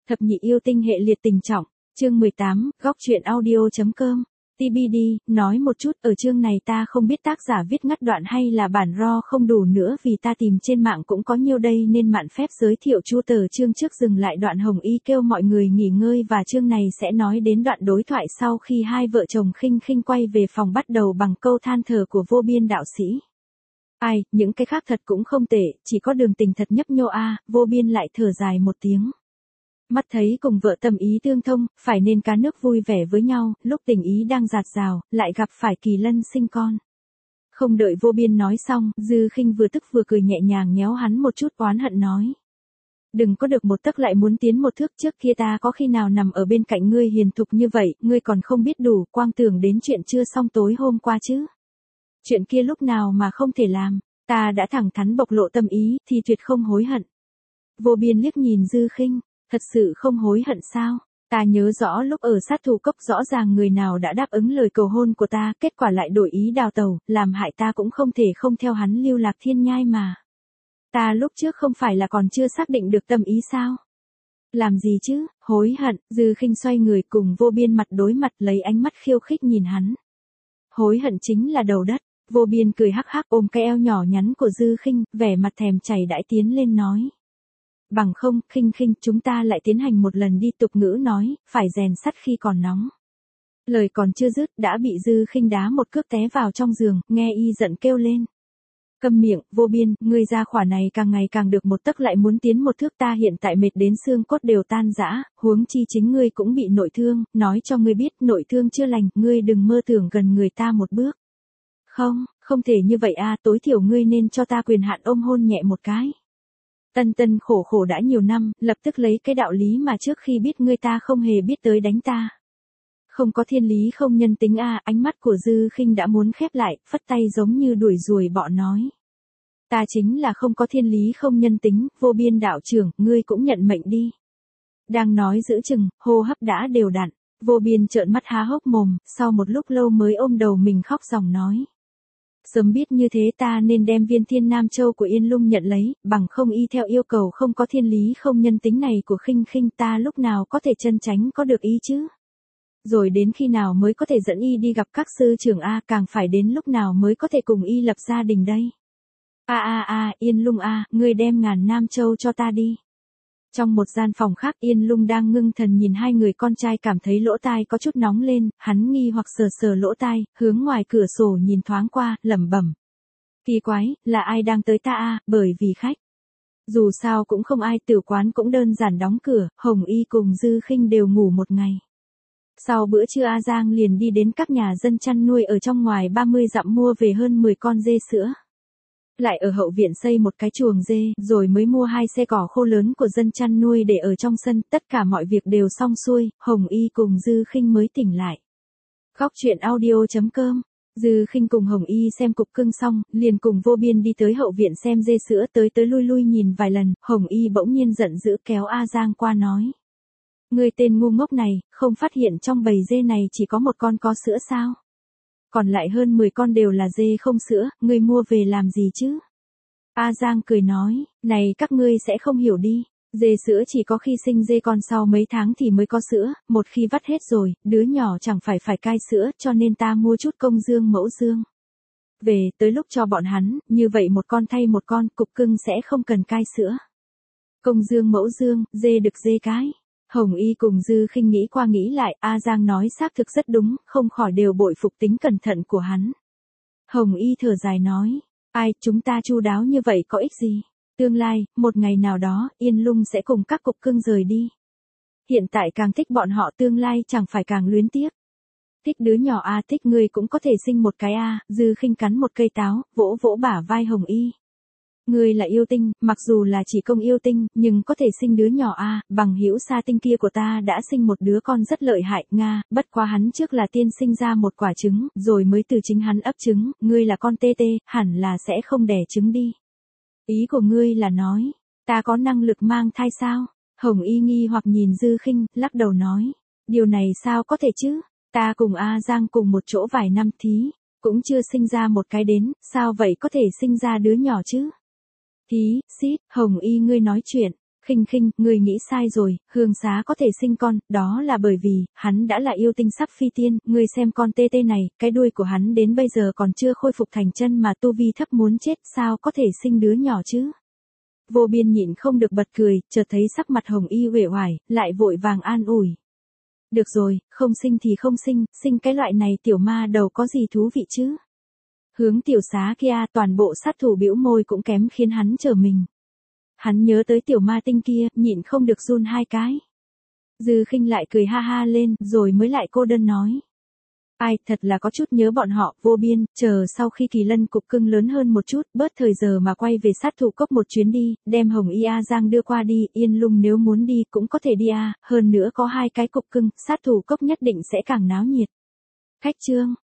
Thập nhị yêu tinh hệ liệt tình trọng, chương 18, góc truyện audio.com. TBD, nói một chút, ở chương này ta không biết tác giả viết ngắt đoạn hay là bản raw không đủ nữa vì ta tìm trên mạng cũng có nhiêu đây nên mạn phép giới thiệu chu tờ chương trước dừng lại đoạn Hồng Y kêu mọi người nghỉ ngơi và chương này sẽ nói đến đoạn đối thoại sau khi hai vợ chồng Khinh Khinh quay về phòng bắt đầu bằng câu than thở của vô biên đạo sĩ. Ai, những cái khác thật cũng không tệ, chỉ có Đường Tình thật nhấp nhô a, vô biên lại thở dài một tiếng. Mắt thấy cùng vợ tâm ý tương thông, phải nên cá nước vui vẻ với nhau, lúc tình ý đang dạt dào, lại gặp phải Kỳ Lân sinh con. Không đợi vô biên nói xong, Dư Khinh vừa tức vừa cười nhẹ nhàng nhéo hắn một chút oán hận nói. Đừng có được một tấc lại muốn tiến một thước, trước kia ta có khi nào nằm ở bên cạnh ngươi hiền thục như vậy, ngươi còn không biết đủ, quang tưởng đến chuyện chưa xong tối hôm qua chứ. Chuyện kia lúc nào mà không thể làm, ta đã thẳng thắn bộc lộ tâm ý, thì tuyệt không hối hận. Vô biên liếc nhìn Dư Khinh. Thật sự không hối hận sao? Ta nhớ rõ lúc ở sát thủ cốc rõ ràng người nào đã đáp ứng lời cầu hôn của ta, kết quả lại đổi ý đào tẩu, làm hại ta cũng không thể không theo hắn lưu lạc thiên nhai mà. Ta lúc trước không phải là còn chưa xác định được tâm ý sao? Làm gì chứ, hối hận, Dư Khinh xoay người cùng vô biên mặt đối mặt lấy ánh mắt khiêu khích nhìn hắn. Hối hận chính là đầu đất, vô biên cười hắc hắc ôm cái eo nhỏ nhắn của Dư Khinh, vẻ mặt thèm chảy đãi tiến lên nói. Bằng không, Khinh Khinh, chúng ta lại tiến hành một lần đi, tục ngữ nói, phải rèn sắt khi còn nóng. Lời còn chưa dứt, đã bị Dư Khinh đá một cước té vào trong giường, nghe y giận kêu lên. Câm miệng, vô biên, ngươi ra khỏa này càng ngày càng được một tấc lại muốn tiến một thước, ta hiện tại mệt đến xương cốt đều tan rã, huống chi chính ngươi cũng bị nội thương, nói cho ngươi biết, nội thương chưa lành, ngươi đừng mơ tưởng gần người ta một bước. Không thể như vậy a, tối thiểu ngươi nên cho ta quyền hạn ôm hôn nhẹ một cái. Tân khổ khổ đã nhiều năm, lập tức lấy cái đạo lý mà trước khi biết ngươi ta không hề biết tới đánh ta. Không có thiên lý không nhân tính a, ánh mắt của Dư Khinh đã muốn khép lại, phất tay giống như đuổi ruồi bọ nói. Ta chính là không có thiên lý không nhân tính, vô biên đạo trưởng, ngươi cũng nhận mệnh đi. Đang nói giữ chừng, hô hấp đã đều đặn, vô biên trợn mắt há hốc mồm, sau một lúc lâu mới ôm đầu mình khóc ròng nói. Sớm biết như thế ta nên đem viên Thiên Nam Châu của Yên Lung nhận lấy, bằng không y theo yêu cầu không có thiên lý không nhân tính này của Khinh Khinh, ta lúc nào có thể chân tránh có được ý chứ? Rồi đến khi nào mới có thể dẫn y đi gặp các sư trưởng a, càng phải đến lúc nào mới có thể cùng y lập gia đình đây? Yên Lung a, ngươi đem ngàn Nam Châu cho ta đi. Trong một gian phòng khác, Yên Lung đang ngưng thần nhìn hai người con trai, cảm thấy lỗ tai có chút nóng lên, hắn nghi hoặc sờ sờ lỗ tai, hướng ngoài cửa sổ nhìn thoáng qua, lẩm bẩm. Kỳ quái, là ai đang tới ta a, bởi vì khách. Dù sao cũng không ai, tử quán cũng đơn giản đóng cửa, Hồng Y cùng Dư Khinh đều ngủ một ngày. Sau bữa trưa A Giang liền đi đến các nhà dân chăn nuôi ở trong ngoài 30 dặm mua về hơn 10 con dê sữa. Lại ở hậu viện xây một cái chuồng dê, rồi mới mua 2 xe cỏ khô lớn của dân chăn nuôi để ở trong sân, tất cả mọi việc đều xong xuôi, Hồng Y cùng Dư Khinh mới tỉnh lại. Góc truyện audio.com. Dư Khinh cùng Hồng Y xem cục cưng xong, liền cùng vô biên đi tới hậu viện xem dê sữa, tới lui lui nhìn vài lần, Hồng Y bỗng nhiên giận dữ kéo A Giang qua nói. Ngươi tên ngu ngốc này, không phát hiện trong bầy dê này chỉ có một con có sữa sao? Còn lại hơn 10 con đều là dê không sữa, ngươi mua về làm gì chứ? A Giang cười nói, này các ngươi sẽ không hiểu đi, dê sữa chỉ có khi sinh dê con sau mấy tháng thì mới có sữa, một khi vắt hết rồi, đứa nhỏ chẳng phải cai sữa, cho nên ta mua chút công dương mẫu dương. Về, tới lúc cho bọn hắn, như vậy một con thay một con, cục cưng sẽ không cần cai sữa. Công dương mẫu dương, dê đực dê cái. Hồng Y cùng Dư Khinh nghĩ qua nghĩ lại, A Giang nói xác thực rất đúng, không khỏi đều bội phục tính cẩn thận của hắn. Hồng Y thở dài nói, ai, chúng ta chu đáo như vậy có ích gì? Tương lai, một ngày nào đó, Yên Lung sẽ cùng các cục cưng rời đi. Hiện tại càng thích bọn họ, tương lai chẳng phải càng luyến tiếc. Thích đứa nhỏ a, thích ngươi cũng có thể sinh một cái a, Dư Khinh cắn một cây táo, vỗ vỗ bả vai Hồng Y. Ngươi là yêu tinh, mặc dù là chỉ công yêu tinh, nhưng có thể sinh đứa nhỏ a, bằng hữu sa tinh kia của ta đã sinh một đứa con rất lợi hại, Nga, bất quá hắn trước là tiên sinh ra một quả trứng, rồi mới từ chính hắn ấp trứng, ngươi là con tê tê, hẳn là sẽ không đẻ trứng đi. Ý của ngươi là nói, ta có năng lực mang thai sao? Hồng Y nghi hoặc nhìn Dư Khinh, lắc đầu nói, điều này sao có thể chứ? Ta cùng A Giang cùng một chỗ vài năm thí, cũng chưa sinh ra một cái đến, sao vậy có thể sinh ra đứa nhỏ chứ? Thí, xít, Hồng Y ngươi nói chuyện, Khinh Khinh, ngươi nghĩ sai rồi, Hương Xá có thể sinh con, đó là bởi vì, hắn đã là yêu tinh sắp phi tiên, ngươi xem con tê tê này, cái đuôi của hắn đến bây giờ còn chưa khôi phục thành chân mà tu vi thấp muốn chết, sao có thể sinh đứa nhỏ chứ? Vô Biên nhịn không được bật cười, chợt thấy sắc mặt Hồng Y uể oải, lại vội vàng an ủi. Được rồi, không sinh thì không sinh, sinh cái loại này tiểu ma đầu có gì thú vị chứ? Hướng Tiểu Xá kia, toàn bộ sát thủ bĩu môi cũng kém khiến hắn trở mình. Hắn nhớ tới tiểu ma tinh kia, nhịn không được run hai cái. Dư Khinh lại cười ha ha lên, rồi mới lại cô đơn nói. Ai, thật là có chút nhớ bọn họ, Vô Biên, chờ sau khi Kỳ Lân cục cưng lớn hơn một chút, bớt thời giờ mà quay về sát thủ cốc một chuyến đi, đem Hồng Y A Giang đưa qua đi, Yên Lung nếu muốn đi cũng có thể đi hơn nữa có 2 cái cục cưng, sát thủ cốc nhất định sẽ càng náo nhiệt. Khách trương.